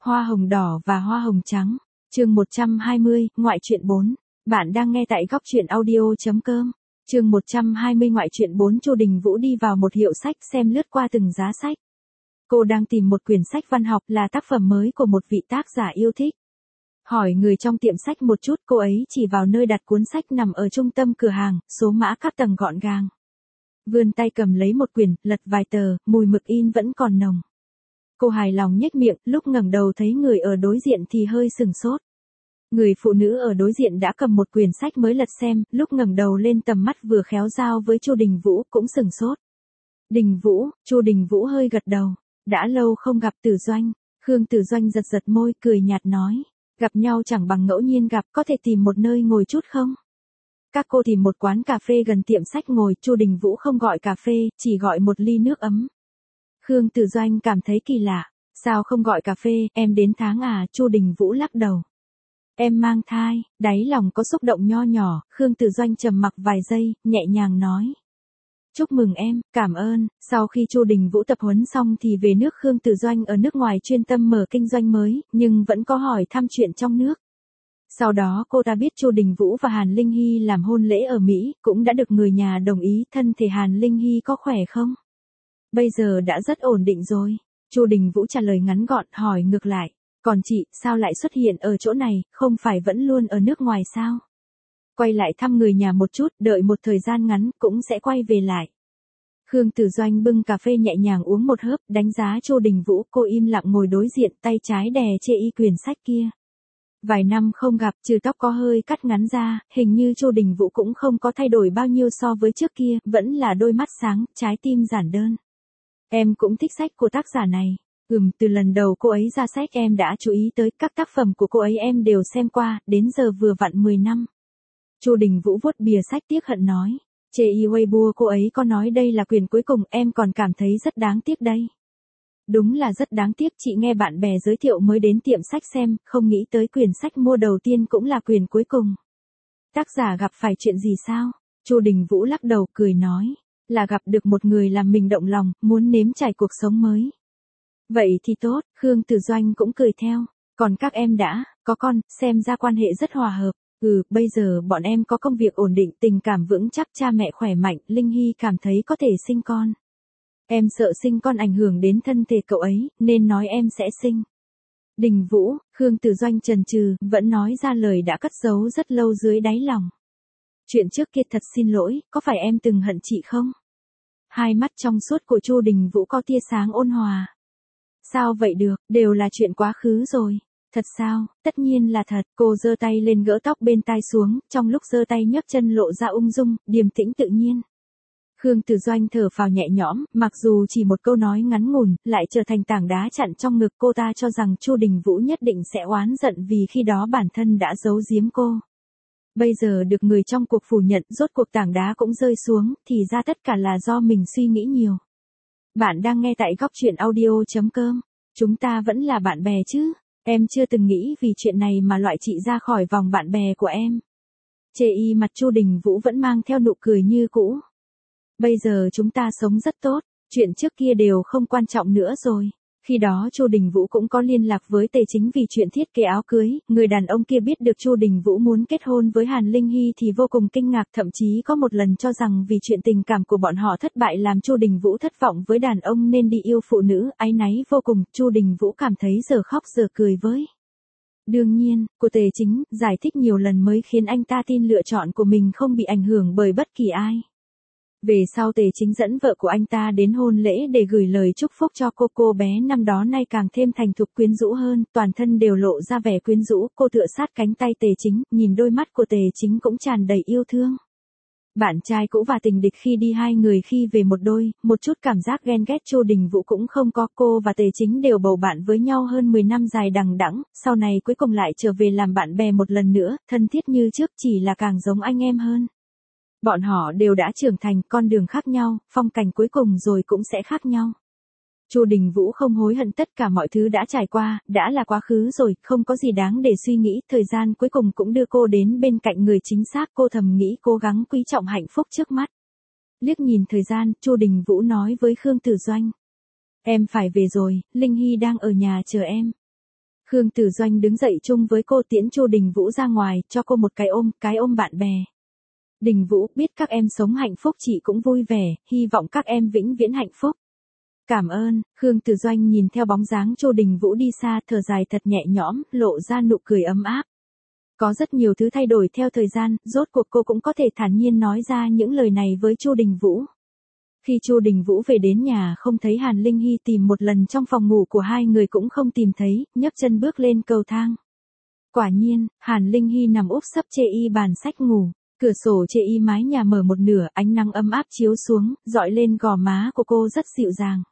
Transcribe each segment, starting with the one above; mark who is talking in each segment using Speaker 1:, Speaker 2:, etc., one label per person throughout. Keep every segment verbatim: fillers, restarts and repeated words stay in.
Speaker 1: Hoa hồng đỏ và hoa hồng trắng. Chương một trăm hai mươi, ngoại truyện bốn. Bạn đang nghe tại góc truyện audio chấm com. Chương một trăm hai mươi ngoại truyện bốn. Chu Đình Vũ đi vào một hiệu sách xem lướt qua từng giá sách. Cô đang tìm một quyển sách văn học là tác phẩm mới của một vị tác giả yêu thích. Hỏi người trong tiệm sách một chút, cô ấy chỉ vào nơi đặt cuốn sách nằm ở trung tâm cửa hàng, số mã các tầng gọn gàng. Vươn tay cầm lấy một quyển, lật vài tờ, mùi mực in vẫn còn nồng. Cô hài lòng nhếch miệng, lúc ngẩng đầu thấy người ở đối diện thì hơi sừng sốt. Người phụ nữ ở đối diện đã cầm một quyển sách mới lật xem, lúc ngẩng đầu lên tầm mắt vừa khéo giao với Chu Đình Vũ cũng sừng sốt. Đình Vũ, Chu Đình Vũ hơi gật đầu. Đã lâu không gặp Tử Doanh. Khương Tử Doanh giật giật môi, cười nhạt nói. Gặp nhau chẳng bằng ngẫu nhiên gặp, có thể tìm một nơi ngồi chút không? Các cô tìm một quán cà phê gần tiệm sách ngồi, Chu Đình Vũ không gọi cà phê, chỉ gọi một ly nước ấm. Khương Tử Doanh cảm thấy kỳ lạ. Sao không gọi cà phê, em đến tháng à? Chu Đình Vũ lắc đầu. Em mang thai, đáy lòng có xúc động nho nhỏ, Khương Tử Doanh trầm mặc vài giây, nhẹ nhàng nói. Chúc mừng em, cảm ơn. Sau khi Chu Đình Vũ tập huấn xong thì về nước. Khương Tử Doanh ở nước ngoài chuyên tâm mở kinh doanh mới, nhưng vẫn có hỏi thăm chuyện trong nước. Sau đó cô ta biết Chu Đình Vũ và Hàn Linh Hy làm hôn lễ ở Mỹ, cũng đã được người nhà đồng ý. Thân thể Hàn Linh Hy có khỏe không? Bây giờ đã rất ổn định rồi. Chu Đình Vũ trả lời ngắn gọn, hỏi ngược lại. Còn chị, sao lại xuất hiện ở chỗ này, không phải vẫn luôn ở nước ngoài sao? Quay lại thăm người nhà một chút, đợi một thời gian ngắn, cũng sẽ quay về lại. Khương Tử Doanh bưng cà phê nhẹ nhàng uống một hớp, đánh giá Chu Đình Vũ. Cô im lặng ngồi đối diện, tay trái đè chê y quyển sách kia. Vài năm không gặp, trừ tóc có hơi cắt ngắn ra, hình như Chu Đình Vũ cũng không có thay đổi bao nhiêu so với trước kia, vẫn là đôi mắt sáng, trái tim giản đơn. Em cũng thích sách của tác giả này. Ừm, từ lần đầu cô ấy ra sách em đã chú ý tới, các tác phẩm của cô ấy em đều xem qua, đến giờ vừa vặn mười năm. Chu Đình Vũ vuốt bìa sách tiếc hận nói. Chê y Weibo cô ấy có nói đây là quyển cuối cùng, em còn cảm thấy rất đáng tiếc đây. Đúng là rất đáng tiếc, chị nghe bạn bè giới thiệu mới đến tiệm sách xem, không nghĩ tới quyển sách mua đầu tiên cũng là quyển cuối cùng. Tác giả gặp phải chuyện gì sao? Chu Đình Vũ lắc đầu cười nói. Là gặp được một người làm mình động lòng, muốn nếm trải cuộc sống mới. Vậy thì tốt, Khương Tử Doanh cũng cười theo. Còn các em đã, có con, xem ra quan hệ rất hòa hợp. Ừ, bây giờ bọn em có công việc ổn định, tình cảm vững chắc, cha mẹ khỏe mạnh, Linh Hy cảm thấy có thể sinh con. Em sợ sinh con ảnh hưởng đến thân thể cậu ấy, nên nói em sẽ sinh. Đình Vũ, Khương Tử Doanh chần chừ, vẫn nói ra lời đã cất giấu rất lâu dưới đáy lòng. Chuyện trước kia thật xin lỗi, có phải em từng hận chị không? Hai mắt trong suốt của Chu Đình Vũ có tia sáng ôn hòa. Sao vậy được, đều là chuyện quá khứ rồi. Thật sao? Tất nhiên là thật. Cô giơ tay lên gỡ tóc bên tai xuống, trong lúc giơ tay nhấc chân lộ ra ung dung, điềm tĩnh tự nhiên. Khương Tử Doanh thở phào nhẹ nhõm, mặc dù chỉ một câu nói ngắn ngủn, lại trở thành tảng đá chặn trong ngực. Cô ta cho rằng Chu Đình Vũ nhất định sẽ oán giận vì khi đó bản thân đã giấu giếm cô. Bây giờ được người trong cuộc phủ nhận, rốt cuộc tảng đá cũng rơi xuống, thì ra tất cả là do mình suy nghĩ nhiều. Bạn đang nghe tại góc truyện audio chấm com. Chúng ta vẫn là bạn bè chứ? Em chưa từng nghĩ vì chuyện này mà loại chị ra khỏi vòng bạn bè của em. Chê y mặt Chu Đình Vũ vẫn mang theo nụ cười như cũ. Bây giờ chúng ta sống rất tốt, chuyện trước kia đều không quan trọng nữa rồi. Khi đó Chu Đình Vũ cũng có liên lạc với Tề Chính vì chuyện thiết kế áo cưới, người đàn ông kia biết được Chu Đình Vũ muốn kết hôn với Hàn Linh Hy thì vô cùng kinh ngạc, thậm chí có một lần cho rằng vì chuyện tình cảm của bọn họ thất bại làm Chu Đình Vũ thất vọng với đàn ông nên đi yêu phụ nữ, áy náy vô cùng. Chu Đình Vũ cảm thấy giờ khóc giờ cười với. Đương nhiên, của Tề Chính giải thích nhiều lần mới khiến anh ta tin lựa chọn của mình không bị ảnh hưởng bởi bất kỳ ai. Về sau Tề Chính dẫn vợ của anh ta đến hôn lễ để gửi lời chúc phúc cho cô. Cô bé năm đó nay càng thêm thành thục quyến rũ hơn, toàn thân đều lộ ra vẻ quyến rũ. Cô tựa sát cánh tay Tề Chính, nhìn đôi mắt của Tề Chính cũng tràn đầy yêu thương. Bạn trai cũ và tình địch khi đi hai người khi về một đôi, một chút cảm giác ghen ghét Chu Đình Vũ cũng không có. Cô và Tề Chính đều bầu bạn với nhau hơn mười năm dài đằng đẵng, sau này cuối cùng lại trở về làm bạn bè một lần nữa, thân thiết như trước, chỉ là càng giống anh em hơn. Bọn họ đều đã trưởng thành, con đường khác nhau, phong cảnh cuối cùng rồi cũng sẽ khác nhau. Chu Đình Vũ không hối hận, tất cả mọi thứ đã trải qua, đã là quá khứ rồi, không có gì đáng để suy nghĩ. Thời gian cuối cùng cũng đưa cô đến bên cạnh người chính xác, cô thầm nghĩ cố gắng quý trọng hạnh phúc trước mắt. Liếc nhìn thời gian, Chu Đình Vũ nói với Khương Tử Doanh. Em phải về rồi, Linh Hy đang ở nhà chờ em. Khương Tử Doanh đứng dậy chung với cô tiễn Chu Đình Vũ ra ngoài, cho cô một cái ôm, cái ôm bạn bè. Đình Vũ, biết các em sống hạnh phúc chị cũng vui vẻ, hy vọng các em vĩnh viễn hạnh phúc. Cảm ơn. Khương Tử Doanh nhìn theo bóng dáng Chu Đình Vũ đi xa, thở dài thật nhẹ nhõm, lộ ra nụ cười ấm áp. Có rất nhiều thứ thay đổi theo thời gian, rốt cuộc cô cũng có thể thản nhiên nói ra những lời này với Chu Đình Vũ. Khi Chu Đình Vũ về đến nhà không thấy Hàn Linh Hy, tìm một lần trong phòng ngủ của hai người cũng không tìm thấy, nhấc chân bước lên cầu thang. Quả nhiên, Hàn Linh Hy nằm úp sấp chê y bàn sách ngủ, cửa sổ chê y mái nhà mở một nửa, ánh nắng ấm áp chiếu xuống, dọi lên gò má của cô rất dịu dàng.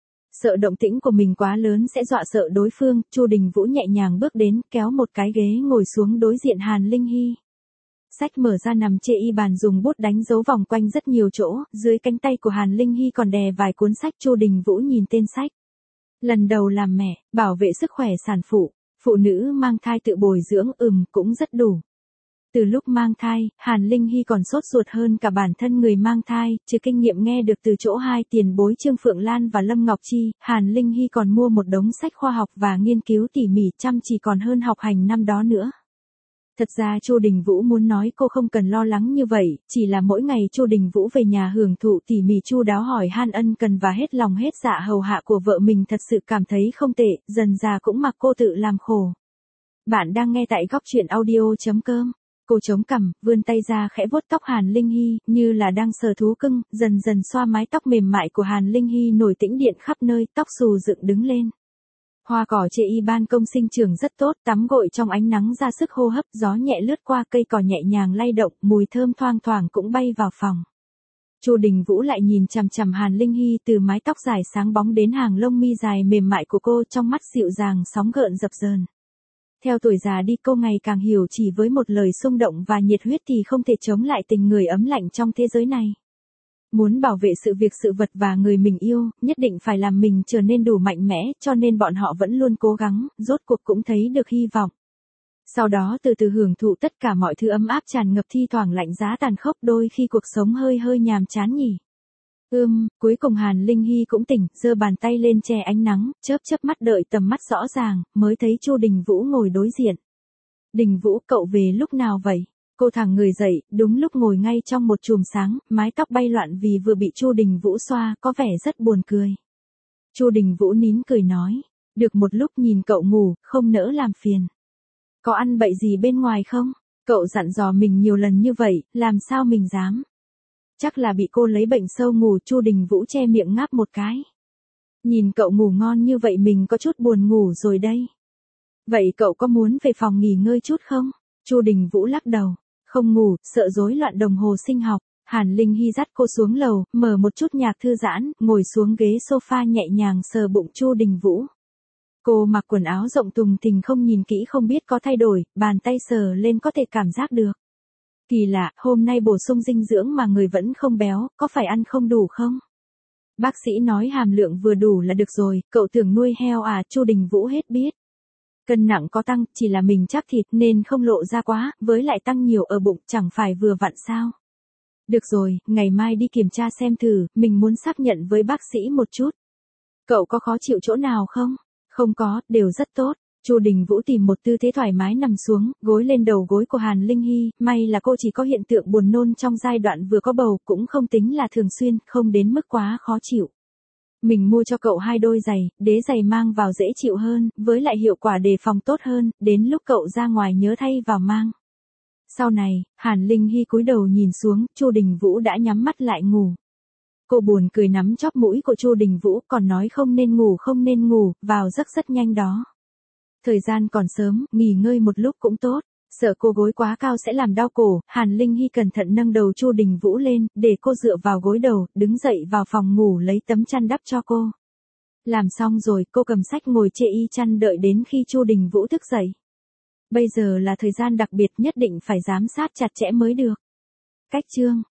Speaker 1: Sợ động tĩnh của mình quá lớn sẽ dọa sợ đối phương, Chu Đình Vũ nhẹ nhàng bước đến, kéo một cái ghế ngồi xuống đối diện Hàn Linh Hy. Sách mở ra nằm chê y bàn, dùng bút đánh dấu vòng quanh rất nhiều chỗ, dưới cánh tay của Hàn Linh Hy còn đè vài cuốn sách. Chu Đình Vũ nhìn tên sách. Lần đầu làm mẹ, bảo vệ sức khỏe sản phụ, phụ nữ mang thai tự bồi dưỡng, ừm, cũng rất đủ. Từ lúc mang thai, Hàn Linh Hy còn sốt ruột hơn cả bản thân người mang thai, trừ kinh nghiệm nghe được từ chỗ hai tiền bối Trương Phượng Lan và Lâm Ngọc Chi, Hàn Linh Hy còn mua một đống sách khoa học và nghiên cứu tỉ mỉ, chăm chỉ còn hơn học hành năm đó nữa. Thật ra Chu Đình Vũ muốn nói cô không cần lo lắng như vậy, chỉ là mỗi ngày Chu Đình Vũ về nhà hưởng thụ tỉ mỉ chu đáo hỏi han ân cần và hết lòng hết dạ hầu hạ của vợ mình thật sự cảm thấy không tệ, dần già cũng mặc cô tự làm khổ. Bạn đang nghe tại góc truyện audio chấm com. Cô chống cằm, vươn tay ra khẽ vuốt tóc Hàn Linh Hy, như là đang sờ thú cưng, dần dần xoa mái tóc mềm mại của Hàn Linh Hy nổi tĩnh điện khắp nơi, tóc xù dựng đứng lên. Hoa cỏ chê y ban công sinh trưởng rất tốt, tắm gội trong ánh nắng ra sức hô hấp, gió nhẹ lướt qua cây cỏ nhẹ nhàng lay động, mùi thơm thoang thoảng cũng bay vào phòng. Chu Đình Vũ lại nhìn chằm chằm Hàn Linh Hy, từ mái tóc dài sáng bóng đến hàng lông mi dài mềm mại của cô, trong mắt dịu dàng sóng gợn dập dờn. Theo tuổi già đi cô ngày càng hiểu chỉ với một lời xung động và nhiệt huyết thì không thể chống lại tình người ấm lạnh trong thế giới này. Muốn bảo vệ sự việc sự vật và người mình yêu, nhất định phải làm mình trở nên đủ mạnh mẽ, cho nên bọn họ vẫn luôn cố gắng, rốt cuộc cũng thấy được hy vọng. Sau đó từ từ hưởng thụ tất cả mọi thứ ấm áp tràn ngập, thi thoảng lạnh giá tàn khốc, đôi khi cuộc sống hơi hơi nhàm chán nhỉ. Ưm, cuối cùng Hàn Linh Hy cũng tỉnh, giơ bàn tay lên che ánh nắng, chớp chớp mắt đợi tầm mắt rõ ràng, mới thấy Chu Đình Vũ ngồi đối diện. Đình Vũ, cậu về lúc nào vậy? Cô thẳng người dậy, đúng lúc ngồi ngay trong một chùm sáng, mái tóc bay loạn vì vừa bị Chu Đình Vũ xoa, có vẻ rất buồn cười. Chu Đình Vũ nín cười nói, được một lúc nhìn cậu ngủ, không nỡ làm phiền. Có ăn bậy gì bên ngoài không? Cậu dặn dò mình nhiều lần như vậy, làm sao mình dám? Chắc là bị cô lấy bệnh sâu ngủ. Chu Đình Vũ che miệng ngáp một cái. Nhìn cậu ngủ ngon như vậy mình có chút buồn ngủ rồi đây. Vậy cậu có muốn về phòng nghỉ ngơi chút không? Chu Đình Vũ lắc đầu. Không ngủ, sợ rối loạn đồng hồ sinh học. Hàn Linh Hy dắt cô xuống lầu, mở một chút nhạc thư giãn, ngồi xuống ghế sofa nhẹ nhàng sờ bụng Chu Đình Vũ. Cô mặc quần áo rộng tùng thình, không nhìn kỹ không biết có thay đổi, bàn tay sờ lên có thể cảm giác được. Kỳ lạ, hôm nay bổ sung dinh dưỡng mà người vẫn không béo, có phải ăn không đủ không? Bác sĩ nói hàm lượng vừa đủ là được rồi, cậu tưởng nuôi heo à? Chu Đình Vũ hết biết. Cân nặng có tăng, chỉ là mình chắc thịt nên không lộ ra quá, với lại tăng nhiều ở bụng chẳng phải vừa vặn sao? Được rồi, ngày mai đi kiểm tra xem thử, mình muốn xác nhận với bác sĩ một chút. Cậu có khó chịu chỗ nào không? Không có, đều rất tốt. Chu Đình Vũ tìm một tư thế thoải mái nằm xuống, gối lên đầu gối của Hàn Linh Hy, may là cô chỉ có hiện tượng buồn nôn trong giai đoạn vừa có bầu, cũng không tính là thường xuyên, không đến mức quá khó chịu. Mình mua cho cậu hai đôi giày, đế giày mang vào dễ chịu hơn, với lại hiệu quả đề phòng tốt hơn, đến lúc cậu ra ngoài nhớ thay vào mang. Sau này, Hàn Linh Hy cúi đầu nhìn xuống, Chu Đình Vũ đã nhắm mắt lại ngủ. Cô buồn cười nắm chóp mũi của Chu Đình Vũ, còn nói không nên ngủ không nên ngủ, vào giấc rất nhanh đó. Thời gian còn sớm, nghỉ ngơi một lúc cũng tốt. Sợ cô gối quá cao sẽ làm đau cổ, Hàn Linh Hy cẩn thận nâng đầu Chu Đình Vũ lên, để cô dựa vào gối đầu, đứng dậy vào phòng ngủ lấy tấm chăn đắp cho cô. Làm xong rồi, cô cầm sách ngồi chê y chăn đợi đến khi Chu Đình Vũ thức dậy. Bây giờ là thời gian đặc biệt, nhất định phải giám sát chặt chẽ mới được. Cách chương